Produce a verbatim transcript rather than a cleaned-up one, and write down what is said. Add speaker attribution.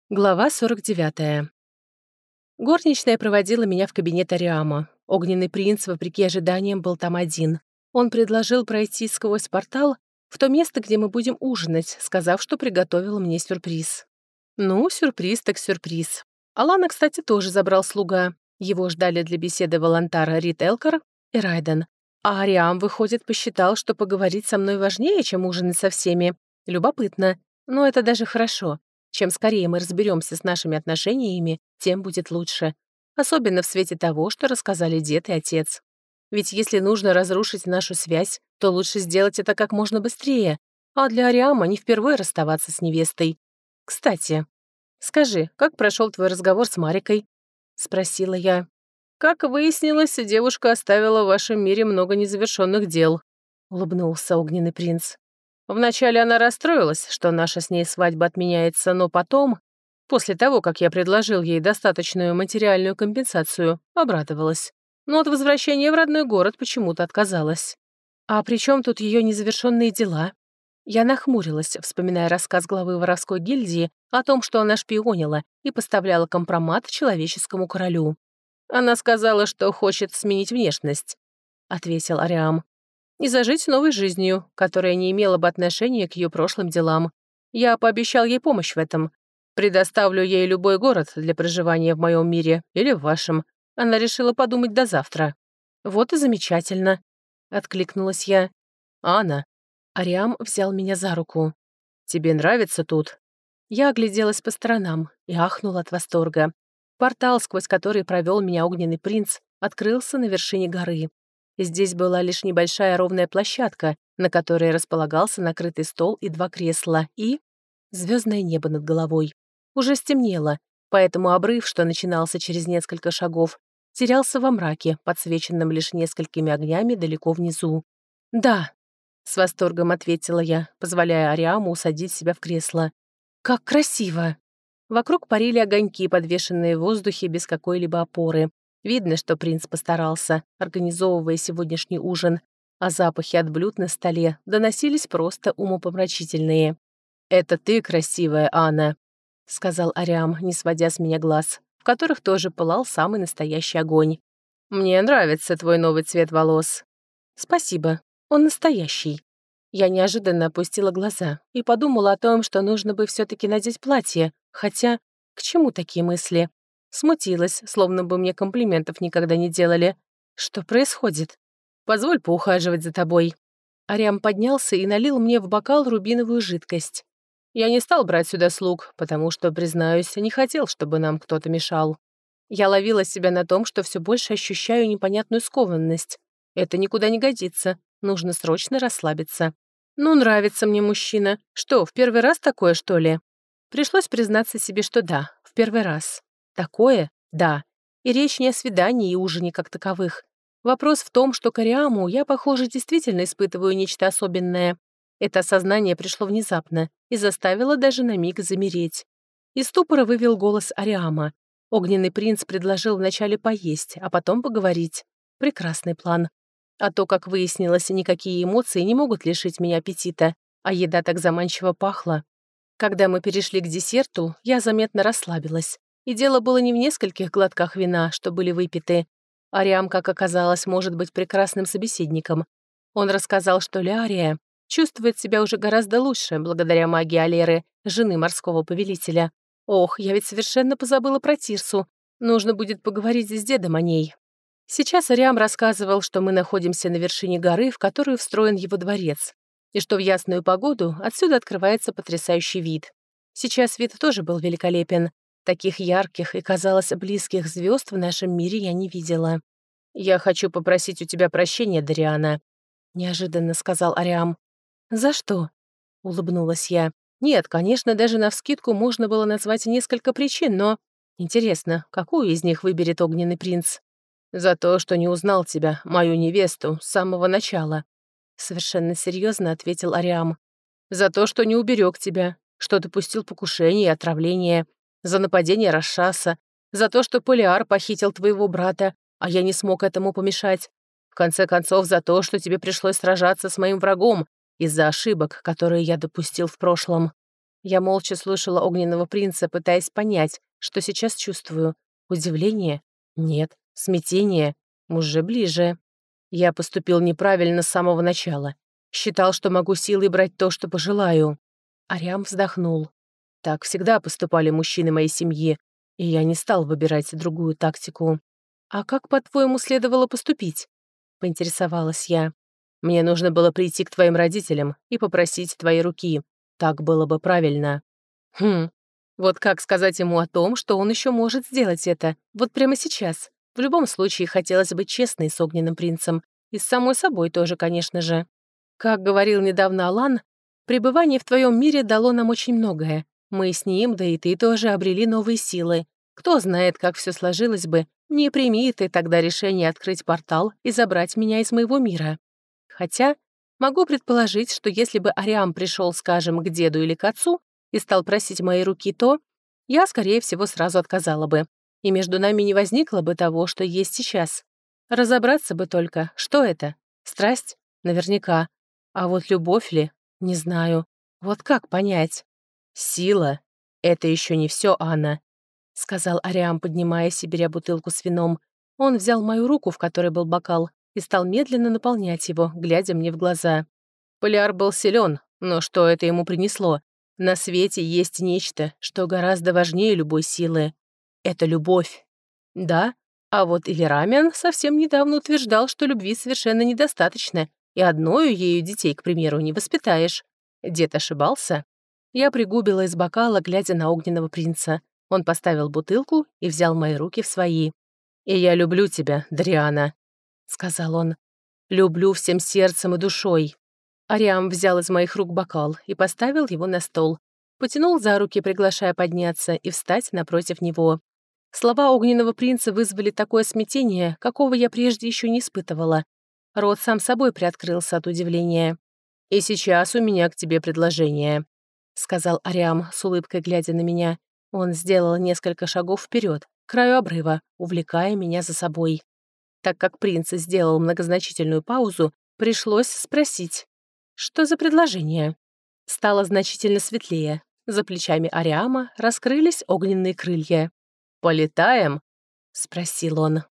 Speaker 1: Глава сорок девятая. Горничная проводила меня в кабинет Ариама. Огненный принц, вопреки ожиданиям, был там один. Он предложил пройти сквозь портал в то место, где мы будем ужинать, сказав, что приготовил мне сюрприз. Ну, сюрприз так сюрприз. Алана, кстати, тоже забрал слуга. Его ждали для беседы Волонтар Рит Элкар и Райден. А Ариам, выходит, посчитал, что поговорить со мной важнее, чем ужинать со всеми. Любопытно. Но это даже хорошо. Чем скорее мы разберемся с нашими отношениями, тем будет лучше. Особенно в свете того, что рассказали дед и отец. Ведь если нужно разрушить нашу связь, то лучше сделать это как можно быстрее. А для Ариама не впервые расставаться с невестой. Кстати, скажи, как прошел твой разговор с Марикой? Спросила я. Как выяснилось, девушка оставила в вашем мире много незавершенных дел. Улыбнулся огненный принц. Вначале она расстроилась, что наша с ней свадьба отменяется, но потом, после того, как я предложил ей достаточную материальную компенсацию, обрадовалась. Но от возвращения в родной город почему-то отказалась. А при чем тут ее незавершенные дела? Я нахмурилась, вспоминая рассказ главы воровской гильдии о том, что она шпионила и поставляла компромат человеческому королю. Она сказала, что хочет сменить внешность, — ответил Ариам. И зажить новой жизнью, которая не имела бы отношения к ее прошлым делам. Я пообещал ей помощь в этом. Предоставлю ей любой город для проживания в моем мире или в вашем. Она решила подумать до завтра. Вот и замечательно, — откликнулась я. Анна. Ариам взял меня за руку. Тебе нравится тут? Я огляделась по сторонам и ахнула от восторга. Портал, сквозь который провел меня огненный принц, открылся на вершине горы. Здесь была лишь небольшая ровная площадка, на которой располагался накрытый стол и два кресла, и звездное небо над головой. Уже стемнело, поэтому обрыв, что начинался через несколько шагов, терялся во мраке, подсвеченном лишь несколькими огнями далеко внизу. «Да», — с восторгом ответила я, позволяя Ариаму усадить себя в кресло. «Как красиво!» Вокруг парили огоньки, подвешенные в воздухе без какой-либо опоры. Видно, что принц постарался, организовывая сегодняшний ужин, а запахи от блюд на столе доносились просто умопомрачительные. «Это ты красивая, Анна», — сказал Ариам, не сводя с меня глаз, в которых тоже пылал самый настоящий огонь. «Мне нравится твой новый цвет волос». «Спасибо, он настоящий». Я неожиданно опустила глаза и подумала о том, что нужно бы все-таки надеть платье, хотя к чему такие мысли? Смутилась, словно бы мне комплиментов никогда не делали. Что происходит? Позволь поухаживать за тобой. Ариам поднялся и налил мне в бокал рубиновую жидкость. Я не стал брать сюда слуг, потому что, признаюсь, не хотел, чтобы нам кто-то мешал. Я ловила себя на том, что все больше ощущаю непонятную скованность. Это никуда не годится. Нужно срочно расслабиться. Ну, нравится мне мужчина. Что, в первый раз такое, что ли? Пришлось признаться себе, что да, в первый раз. Такое? Да. И речь не о свидании и ужине как таковых. Вопрос в том, что к Ариаму я, похоже, действительно испытываю нечто особенное. Это осознание пришло внезапно и заставило даже на миг замереть. Из ступора вывел голос Ариама. Огненный принц предложил вначале поесть, а потом поговорить. Прекрасный план. А то, как выяснилось, никакие эмоции не могут лишить меня аппетита, а еда так заманчиво пахла. Когда мы перешли к десерту, я заметно расслабилась. И дело было не в нескольких глотках вина, что были выпиты. Ариам, как оказалось, может быть прекрасным собеседником. Он рассказал, что Лярия чувствует себя уже гораздо лучше благодаря магии Алеры, жены морского повелителя. Ох, я ведь совершенно позабыла про Тирсу. Нужно будет поговорить с дедом о ней. Сейчас Ариам рассказывал, что мы находимся на вершине горы, в которую встроен его дворец, и что в ясную погоду отсюда открывается потрясающий вид. Сейчас вид тоже был великолепен. Таких ярких и, казалось, близких звезд в нашем мире я не видела. «Я хочу попросить у тебя прощения, Дариана», — неожиданно сказал Ариам. «За что?» — улыбнулась я. «Нет, конечно, даже навскидку можно было назвать несколько причин, но... Интересно, какую из них выберет огненный принц?» «За то, что не узнал тебя, мою невесту, с самого начала», — совершенно серьезно ответил Ариам. «За то, что не уберег тебя, что допустил покушение и отравление, за нападение Расшаса, за то, что Полиар похитил твоего брата, а я не смог этому помешать. В конце концов, за то, что тебе пришлось сражаться с моим врагом из-за ошибок, которые я допустил в прошлом». Я молча слушала огненного принца, пытаясь понять, что сейчас чувствую. Удивление? Нет. Смятение? Уже ближе. Я поступил неправильно с самого начала. Считал, что могу силой брать то, что пожелаю. Ариам вздохнул. Так всегда поступали мужчины моей семьи, и я не стал выбирать другую тактику. «А как, по-твоему, следовало поступить?» — поинтересовалась я. «Мне нужно было прийти к твоим родителям и попросить твоей руки. Так было бы правильно». «Хм, вот как сказать ему о том, что он еще может сделать это, вот прямо сейчас? В любом случае, хотелось быть честной с огненным принцем. И с самой собой тоже, конечно же. Как говорил недавно Алан, пребывание в твоем мире дало нам очень многое. Мы с ним, да и ты тоже обрели новые силы. Кто знает, как все сложилось бы, не прими ты тогда решение открыть портал и забрать меня из моего мира. Хотя, могу предположить, что если бы Ариам пришел, скажем, к деду или к отцу и стал просить моей руки, то я, скорее всего, сразу отказала бы. И между нами не возникло бы того, что есть сейчас. Разобраться бы только, что это? Страсть? Наверняка. А вот любовь ли? Не знаю. Вот как понять? Сила — это еще не все, Анна, — сказал Ариам, поднимаясь и беря бутылку с вином. Он взял мою руку, в которой был бокал, и стал медленно наполнять его, глядя мне в глаза. Поляр был силен, но что это ему принесло? На свете есть нечто, что гораздо важнее любой силы. Это любовь. Да, а вот Ильрамян совсем недавно утверждал, что любви совершенно недостаточно, и одною ею детей, к примеру, не воспитаешь. Дед ошибался? Я пригубила из бокала, глядя на огненного принца. Он поставил бутылку и взял мои руки в свои. «И я люблю тебя, Дариана», — сказал он. «Люблю всем сердцем и душой». Ариам взял из моих рук бокал и поставил его на стол. Потянул за руки, приглашая подняться и встать напротив него. Слова огненного принца вызвали такое смятение, какого я прежде еще не испытывала. Рот сам собой приоткрылся от удивления. «И сейчас у меня к тебе предложение», — сказал Ариам, с улыбкой глядя на меня. Он сделал несколько шагов вперед, к краю обрыва, увлекая меня за собой. Так как принц сделал многозначительную паузу, пришлось спросить, что за предложение? Стало значительно светлее. За плечами Ариама раскрылись огненные крылья. «Полетаем?» — спросил он.